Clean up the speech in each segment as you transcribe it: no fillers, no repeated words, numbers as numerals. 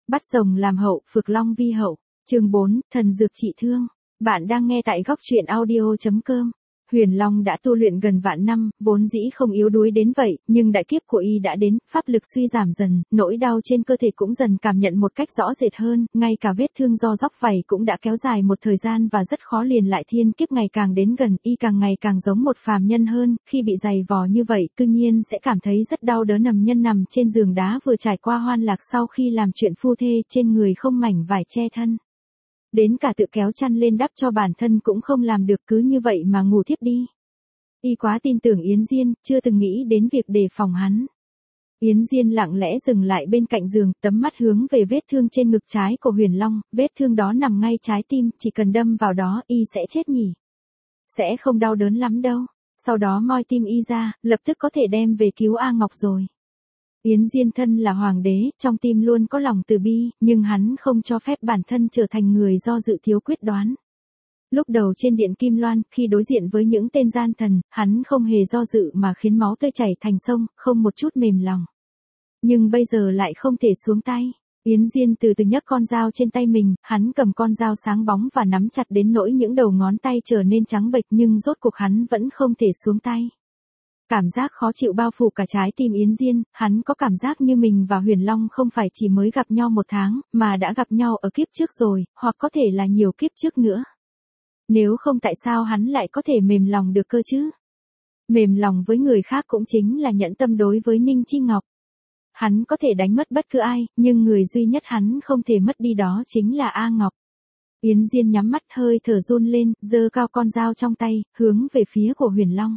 Bắt rồng làm hậu, phược long vi hậu. Chương 4, thần dược trị thương. Bạn đang nghe tại góc truyện audio.com. Huyền Long đã tu luyện gần vạn năm, vốn dĩ không yếu đuối đến vậy, nhưng đại kiếp của y đã đến, pháp lực suy giảm dần, nỗi đau trên cơ thể cũng dần cảm nhận một cách rõ rệt hơn, ngay cả vết thương do róc vảy cũng đã kéo dài một thời gian và rất khó liền lại. Thiên kiếp ngày càng đến gần, y càng ngày càng giống một phàm nhân hơn, khi bị dày vò như vậy, cư nhiên sẽ cảm thấy rất đau đớn. Nhân nằm trên giường đá vừa trải qua hoan lạc sau khi làm chuyện phu thê, trên người không mảnh vải che thân. Đến cả tự kéo chăn lên đắp cho bản thân cũng không làm được, cứ như vậy mà ngủ thiếp đi. Y quá tin tưởng Yến Diên, chưa từng nghĩ đến việc đề phòng hắn. Yến Diên lặng lẽ dừng lại bên cạnh giường, tấm mắt hướng về vết thương trên ngực trái của Huyền Long, vết thương đó nằm ngay trái tim, chỉ cần đâm vào đó, y sẽ chết nhỉ? Sẽ không đau đớn lắm đâu, sau đó moi tim y ra, lập tức có thể đem về cứu A Ngọc rồi. Yến Diên thân là hoàng đế, trong tim luôn có lòng từ bi, nhưng hắn không cho phép bản thân trở thành người do dự thiếu quyết đoán. Lúc đầu trên điện Kim Loan, khi đối diện với những tên gian thần, hắn không hề do dự mà khiến máu tươi chảy thành sông, không một chút mềm lòng. Nhưng bây giờ lại không thể xuống tay. Yến Diên từ từ nhấc con dao trên tay mình, hắn cầm con dao sáng bóng và nắm chặt đến nỗi những đầu ngón tay trở nên trắng bệch, nhưng rốt cuộc hắn vẫn không thể xuống tay. Cảm giác khó chịu bao phủ cả trái tim Yến Diên, hắn có cảm giác như mình và Huyền Long không phải chỉ mới gặp nhau một tháng, mà đã gặp nhau ở kiếp trước rồi, hoặc có thể là nhiều kiếp trước nữa. Nếu không tại sao hắn lại có thể mềm lòng được cơ chứ? Mềm lòng với người khác cũng chính là nhẫn tâm đối với Ninh Chi Ngọc. Hắn có thể đánh mất bất cứ ai, nhưng người duy nhất hắn không thể mất đi đó chính là A Ngọc. Yến Diên nhắm mắt, hơi thở run lên, giơ cao con dao trong tay, hướng về phía của Huyền Long.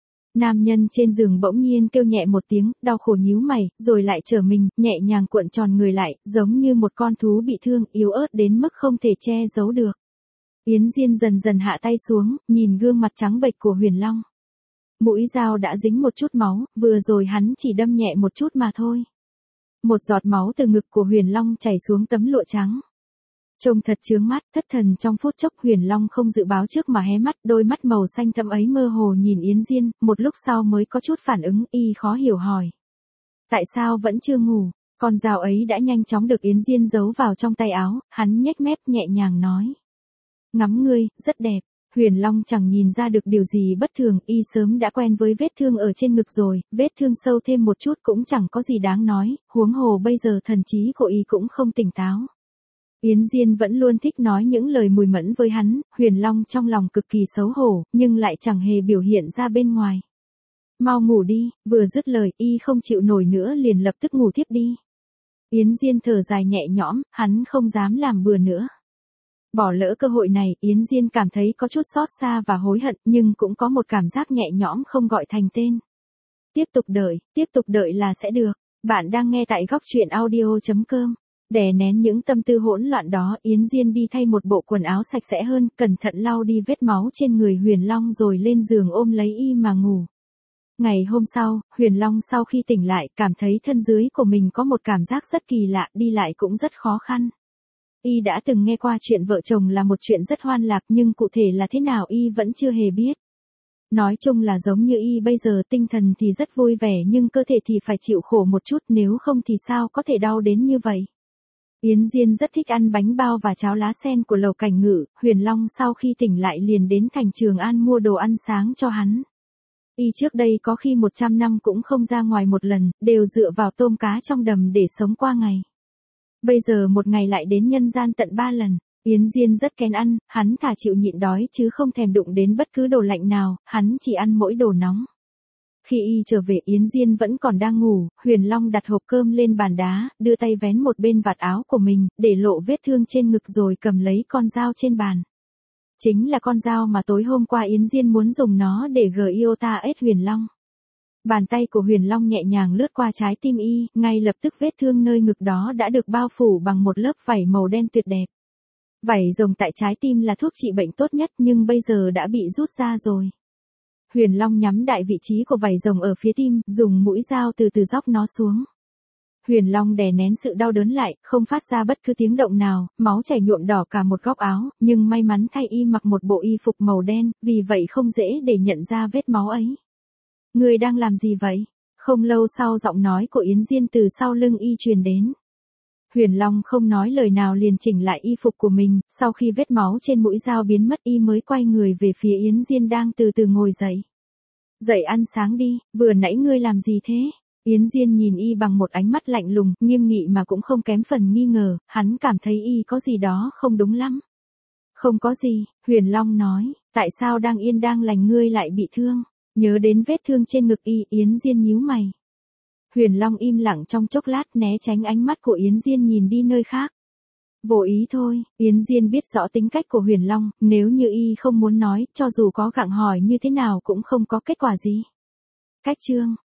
Nam nhân trên giường bỗng nhiên kêu nhẹ một tiếng, đau khổ nhíu mày, rồi lại trở mình, nhẹ nhàng cuộn tròn người lại, giống như một con thú bị thương, yếu ớt đến mức không thể che giấu được. Yến Diên dần dần hạ tay xuống, nhìn gương mặt trắng bệch của Huyền Long. Mũi dao đã dính một chút máu, vừa rồi hắn chỉ đâm nhẹ một chút mà thôi. Một giọt máu từ ngực của Huyền Long chảy xuống tấm lụa trắng. Trông thật chướng mắt, thất thần trong phút chốc. Huyền Long không dự báo trước mà hé mắt, đôi mắt màu xanh thẫm ấy mơ hồ nhìn Yến Diên, một lúc sau mới có chút phản ứng, y khó hiểu hỏi. Tại sao vẫn chưa ngủ? Con dao ấy đã nhanh chóng được Yến Diên giấu vào trong tay áo, hắn nhếch mép nhẹ nhàng nói. Ngắm ngươi, rất đẹp. Huyền Long chẳng nhìn ra được điều gì bất thường, y sớm đã quen với vết thương ở trên ngực rồi, vết thương sâu thêm một chút cũng chẳng có gì đáng nói, huống hồ bây giờ thần trí của y cũng không tỉnh táo. Yến Diên vẫn luôn thích nói những lời mùi mẫn với hắn, Huyền Long trong lòng cực kỳ xấu hổ, nhưng lại chẳng hề biểu hiện ra bên ngoài. Mau ngủ đi, vừa dứt lời, y không chịu nổi nữa liền lập tức ngủ thiếp đi. Yến Diên thở dài nhẹ nhõm, hắn không dám làm bừa nữa. Bỏ lỡ cơ hội này, Yến Diên cảm thấy có chút xót xa và hối hận, nhưng cũng có một cảm giác nhẹ nhõm không gọi thành tên. Tiếp tục đợi là sẽ được. Bạn đang nghe tại góc truyện audio.com. Đè nén những tâm tư hỗn loạn đó, Yến Diên đi thay một bộ quần áo sạch sẽ hơn, cẩn thận lau đi vết máu trên người Huyền Long rồi lên giường ôm lấy y mà ngủ. Ngày hôm sau, Huyền Long sau khi tỉnh lại, cảm thấy thân dưới của mình có một cảm giác rất kỳ lạ, đi lại cũng rất khó khăn. Y đã từng nghe qua chuyện vợ chồng là một chuyện rất hoan lạc, nhưng cụ thể là thế nào y vẫn chưa hề biết. Nói chung là giống như y bây giờ, tinh thần thì rất vui vẻ nhưng cơ thể thì phải chịu khổ một chút, nếu không thì sao có thể đau đến như vậy. Yến Diên rất thích ăn bánh bao và cháo lá sen của Lầu Cảnh Ngự, Huyền Long sau khi tỉnh lại liền đến thành Trường An mua đồ ăn sáng cho hắn. Y trước đây có khi 100 năm cũng không ra ngoài một lần, đều dựa vào tôm cá trong đầm để sống qua ngày. Bây giờ một ngày lại đến nhân gian tận 3 lần, Yến Diên rất kén ăn, hắn thà chịu nhịn đói chứ không thèm đụng đến bất cứ đồ lạnh nào, hắn chỉ ăn mỗi đồ nóng. Khi y trở về, Yến Diên vẫn còn đang ngủ, Huyền Long đặt hộp cơm lên bàn đá, đưa tay vén một bên vạt áo của mình, để lộ vết thương trên ngực rồi cầm lấy con dao trên bàn. Chính là con dao mà tối hôm qua Yến Diên muốn dùng nó để giota Huyền Long. Bàn tay của Huyền Long nhẹ nhàng lướt qua trái tim y, ngay lập tức vết thương nơi ngực đó đã được bao phủ bằng một lớp vảy màu đen tuyệt đẹp. Vảy rồng tại trái tim là thuốc trị bệnh tốt nhất nhưng bây giờ đã bị rút ra rồi. Huyền Long nhắm đại vị trí của vảy rồng ở phía tim, dùng mũi dao từ từ dóc nó xuống. Huyền Long đè nén sự đau đớn lại, không phát ra bất cứ tiếng động nào, máu chảy nhuộm đỏ cả một góc áo, nhưng may mắn thay y mặc một bộ y phục màu đen, vì vậy không dễ để nhận ra vết máu ấy. Người đang làm gì vậy? Không lâu sau giọng nói của Yến Diên từ sau lưng y truyền đến. Huyền Long không nói lời nào liền chỉnh lại y phục của mình, sau khi vết máu trên mũi dao biến mất y mới quay người về phía Yến Diên đang từ từ ngồi dậy. Dậy ăn sáng đi, vừa nãy ngươi làm gì thế? Yến Diên nhìn y bằng một ánh mắt lạnh lùng, nghiêm nghị mà cũng không kém phần nghi ngờ, hắn cảm thấy y có gì đó không đúng lắm. Không có gì, Huyền Long nói, tại sao đang yên đang lành ngươi lại bị thương? Nhớ đến vết thương trên ngực y, Yến Diên nhíu mày. Huyền Long im lặng trong chốc lát né tránh ánh mắt của Yến Diên nhìn đi nơi khác. Vô ý thôi, Yến Diên biết rõ tính cách của Huyền Long, nếu như y không muốn nói, cho dù có gặng hỏi như thế nào cũng không có kết quả gì. Cách chương